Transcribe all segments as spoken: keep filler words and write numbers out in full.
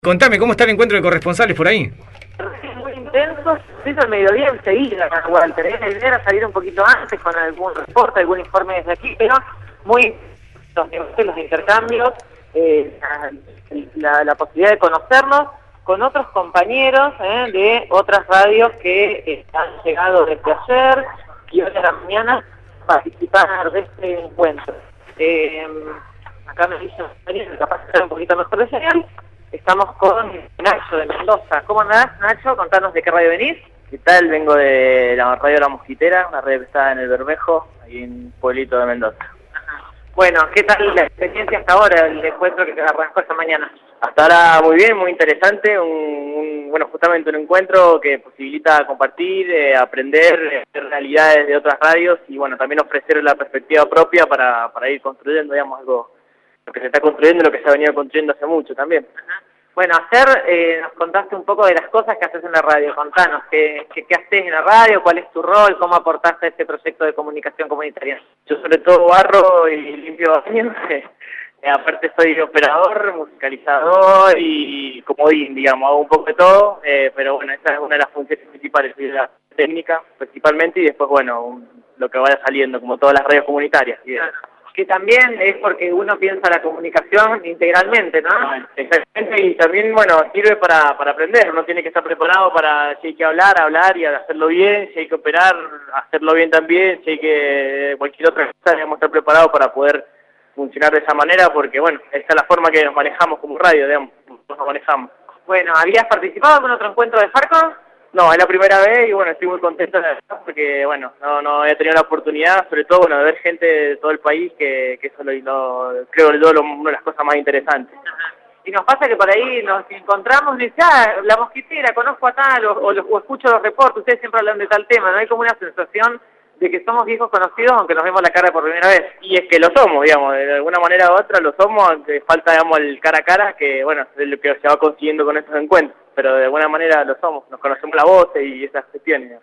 Contame, ¿cómo está el encuentro de corresponsales por ahí? Muy intensos, hizo el mediodía enseguida, Walter. ¿eh? La idea era salir un poquito antes con algún reporte, algún informe desde aquí, pero muy los negocios, los intercambios, eh, la, la, la posibilidad de conocernos con otros compañeros eh, de otras radios que han llegado desde ayer y hoy a la mañana participar de este encuentro. Eh, acá me dicen, capaz de estar un poquito mejor de señal. Estamos con Nacho de Mendoza. ¿Cómo andás, Nacho? Contanos de qué radio venís. ¿Qué tal? Vengo de la radio La Mosquitera, una radio que está en el Bermejo, ahí en un pueblito de Mendoza. Ajá. Bueno, ¿qué tal la experiencia hasta ahora, el encuentro que arrancó esta mañana? Hasta ahora muy bien, muy interesante, un, un, bueno, justamente un encuentro que posibilita compartir, eh, aprender eh, realidades de otras radios y bueno, también ofrecer la perspectiva propia para, para ir construyendo, digamos, algo, lo que se está construyendo y lo que se ha venido construyendo hace mucho también. Ajá. Bueno, ayer eh, nos contaste un poco de las cosas que haces en la radio. Contanos, ¿qué, qué, qué haces en la radio? ¿Cuál es tu rol? ¿Cómo aportaste a este proyecto de comunicación comunitaria? Yo sobre todo barro y limpio baños. Eh, aparte soy operador, musicalizador y comodín, digamos, hago un poco de todo. Eh, pero bueno, esa es una de las funciones principales, la técnica principalmente y después, bueno, un, lo que vaya saliendo, como todas las radios comunitarias. Y, claro. Que también es porque uno piensa la comunicación integralmente, ¿no? Exactamente, y también, bueno, sirve para, para aprender, uno tiene que estar preparado para, si hay que hablar, hablar y hacerlo bien, si hay que operar, hacerlo bien también, si hay que, cualquier otra cosa, debemos estar preparados para poder funcionar de esa manera, porque, bueno, esa es la forma que nos manejamos como radio, digamos, nos manejamos. Bueno, ¿habías participado en algún otro encuentro de Farco? No, es la primera vez y bueno, estoy muy contento de verdad porque bueno, no no he tenido la oportunidad, sobre todo bueno, de ver gente de todo el país que, que eso lo, lo creo yo lo, una de las cosas más interesantes. Ajá. Y nos pasa que por ahí nos encontramos y dice, ah, La Mosquitera, conozco a tal, o, o, o escucho los reportes, ustedes siempre hablan de tal tema, ¿no? Hay como una sensación de que somos viejos conocidos aunque nos vemos la cara por primera vez. Y es que lo somos, digamos, de alguna manera u otra lo somos, aunque falta, digamos, el cara a cara, que bueno, es lo que se va consiguiendo con estos encuentros. Pero de alguna manera lo somos, nos conocemos la voz y esas cuestiones.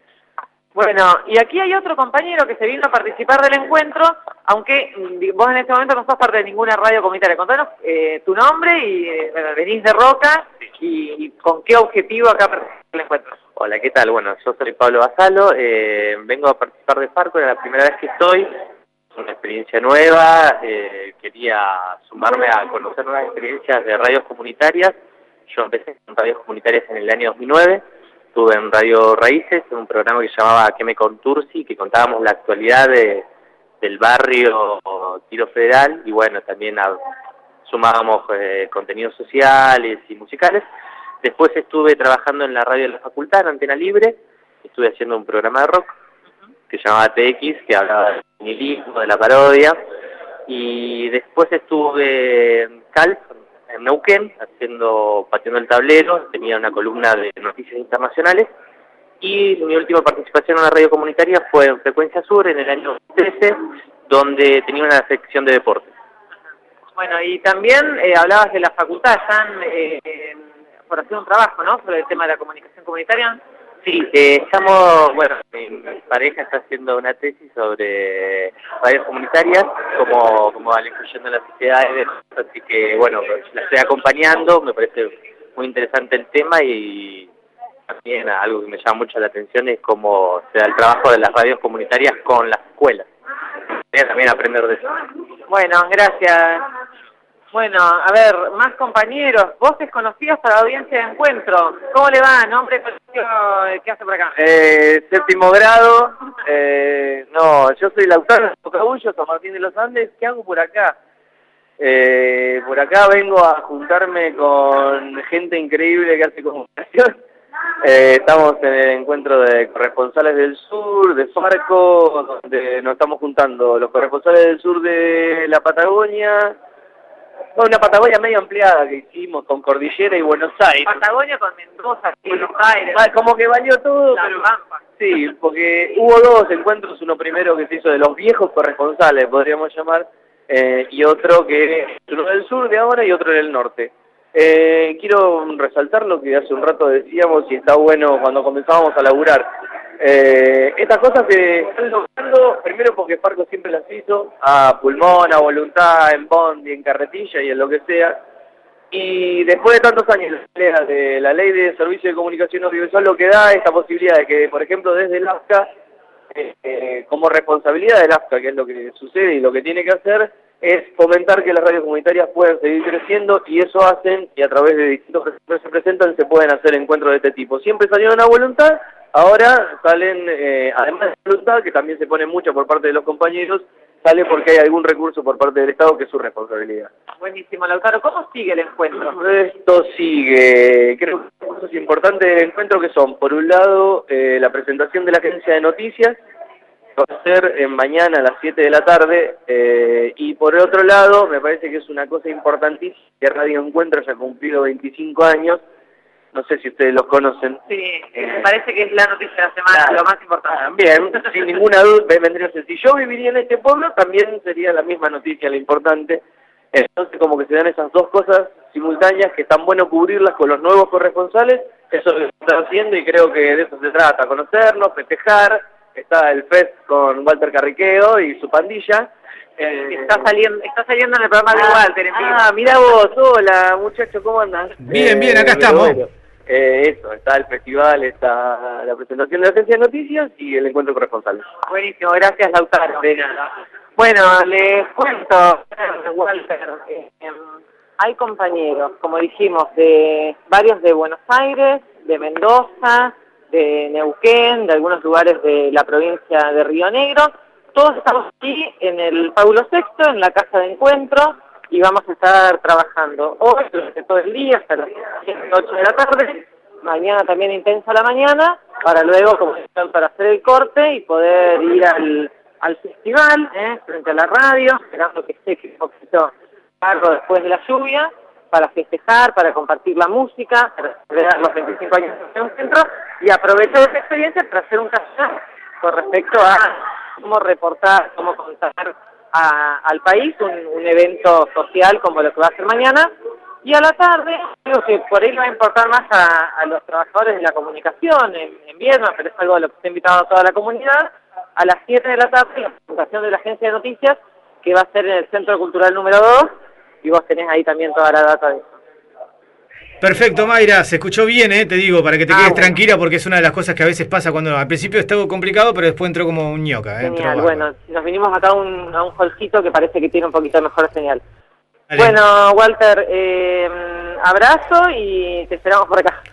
Bueno, y aquí hay otro compañero que se vino a participar del encuentro, aunque vos en este momento no sos parte de ninguna radio comunitaria. Contanos eh, tu nombre y eh, bueno, venís de Roca y, y con qué objetivo acá participar del encuentro. Hola, ¿qué tal? Bueno, yo soy Pablo Basalo, eh, vengo a participar de Farco, era la primera vez que estoy, es una experiencia nueva, eh, quería sumarme a conocer nuevas experiencias de radios comunitarias. Yo empecé con radios comunitarias en el año dos mil nueve, estuve en Radio Raíces, en un programa que se llamaba Que me contursi, que contábamos la actualidad de, del barrio Tiro Federal, y bueno, también a, sumábamos eh, contenidos sociales y musicales. Después estuve trabajando en la radio de la facultad, en Antena Libre, estuve haciendo un programa de rock que se llamaba T X, que hablaba del nihilismo, de la parodia, y después estuve en Calf, en Neuquén, haciendo, pateando el tablero, tenía una columna de noticias internacionales, y mi última participación en una radio comunitaria fue en Frecuencia Sur en el año trece, donde tenía una sección de deportes. Bueno, y también eh, hablabas de la facultad, están eh, por hacer un trabajo, ¿no?, sobre el tema de la comunicación comunitaria. Sí, eh, estamos, bueno, mi, mi pareja está haciendo una tesis sobre radios comunitarias, como, como van incluyendo en la sociedad, así que, bueno, la estoy acompañando, me parece muy interesante el tema y también algo que me llama mucho la atención es cómo se da el trabajo de las radios comunitarias con las escuelas. Voy a también aprender de eso. Bueno, gracias. Bueno, a ver, más compañeros, voces conocidas para la audiencia de encuentro. ¿Cómo le va? ¿Nombre, colegio, qué hace por acá? Eh, séptimo grado, eh, no, yo soy Lautaro Cabullo, San Martín de los Andes. ¿Qué hago por acá? Eh, por acá vengo a juntarme con gente increíble que hace comunicación. Eh, estamos en el encuentro de corresponsales del sur, de Farco, donde nos estamos juntando los corresponsales del sur de la Patagonia. Una Patagonia medio ampliada que hicimos con Cordillera y Buenos Aires. Patagonia con Mendoza, Buenos Aires. Como que valió todo, La pero... Pampa. Sí, porque hubo dos encuentros, uno primero que se hizo de los viejos corresponsales, podríamos llamar, eh, y otro que es uno del sur de ahora y otro del norte. Eh, quiero resaltar lo que hace un rato decíamos y está bueno cuando comenzábamos a laburar. Eh, estas cosas que están logrando, primero porque Farco siempre las hizo, a pulmón, a voluntad, en bondi, en carretilla y en lo que sea, Y después de tantos años de la Ley de Servicio de Comunicación Audiovisual, lo que da esta posibilidad de que, por ejemplo, desde el AFCA, eh, eh, como responsabilidad del AFCA, que es lo que sucede y lo que tiene que hacer, es fomentar que las radios comunitarias puedan seguir creciendo, y eso hacen, y a través de distintos que se presentan, se pueden hacer encuentros de este tipo. Siempre salió una voluntad, ahora salen, eh, además de voluntad, que también se pone mucho por parte de los compañeros, sale porque hay algún recurso por parte del Estado que es su responsabilidad. Buenísimo, Lautaro. ¿Cómo sigue el encuentro? Esto sigue, creo que las cosas importantes del encuentro que son, por un lado, eh, la presentación de la agencia de noticias, va a ser eh, mañana a las siete de la tarde, eh, y por el otro lado, me parece que es una cosa importantísima, que Radio Encuentro ya ha cumplido veinticinco años, no sé si ustedes los conocen. Sí, eh, me parece que es la noticia de la semana, claro, lo más importante. También, sin ninguna duda, vendría a ser, si yo viviría en este pueblo, también sería la misma noticia, la importante. Entonces, como que se dan esas dos cosas simultáneas, que están bueno cubrirlas con los nuevos corresponsales, eso lo está haciendo y creo que de eso se trata, conocernos, festejar. Está el Fest con Walter Carriqueo y su pandilla. Eh, está saliendo está saliendo en el programa de ah, Walter. En ah, mirá vos, hola muchachos, ¿cómo andan? Bien, bien, acá eh, estamos. Bueno, eh, eso, está el festival, está la presentación de la agencia de noticias y el encuentro corresponsal. Buenísimo, gracias Lautaro. De nada. Bueno, les cuento, Walter, eh, hay compañeros, como dijimos, de varios de Buenos Aires, de Mendoza, de Neuquén, de algunos lugares de la provincia de Río Negro. Todos estamos aquí en el Paulo sexto, en la casa de encuentro, y vamos a estar trabajando hoy durante todo el día, hasta las ocho de la tarde, mañana también intensa la mañana, para luego comenzar para hacer el corte y poder ir al, al festival, ¿eh? Frente a la radio, esperando que esté un poquito largo después de la lluvia, para festejar, para compartir la música, para celebrar los veinticinco años de un centro y aprovechar esa experiencia para hacer un taller con respecto a cómo reportar, cómo contar a, al país un, un evento social como lo que va a ser mañana. Y a la tarde, creo que por ahí va a importar más a, a los trabajadores de la comunicación en, en Viedma, pero es algo a lo que está invitado a toda la comunidad. A las siete de la tarde, la presentación de la agencia de noticias, que va a ser en el Centro Cultural número dos, y vos tenés ahí también toda la data de eso. Perfecto, Mayra, se escuchó bien, eh, te digo, para que te ah, quedes bueno. tranquila, porque es una de las cosas que a veces pasa cuando al principio está complicado, pero después entró como un ñoca. Eh, Genial, bueno, nos vinimos acá a un, a un holcito que parece que tiene un poquito mejor señal. Dale. Bueno, Walter, eh, abrazo y te esperamos por acá.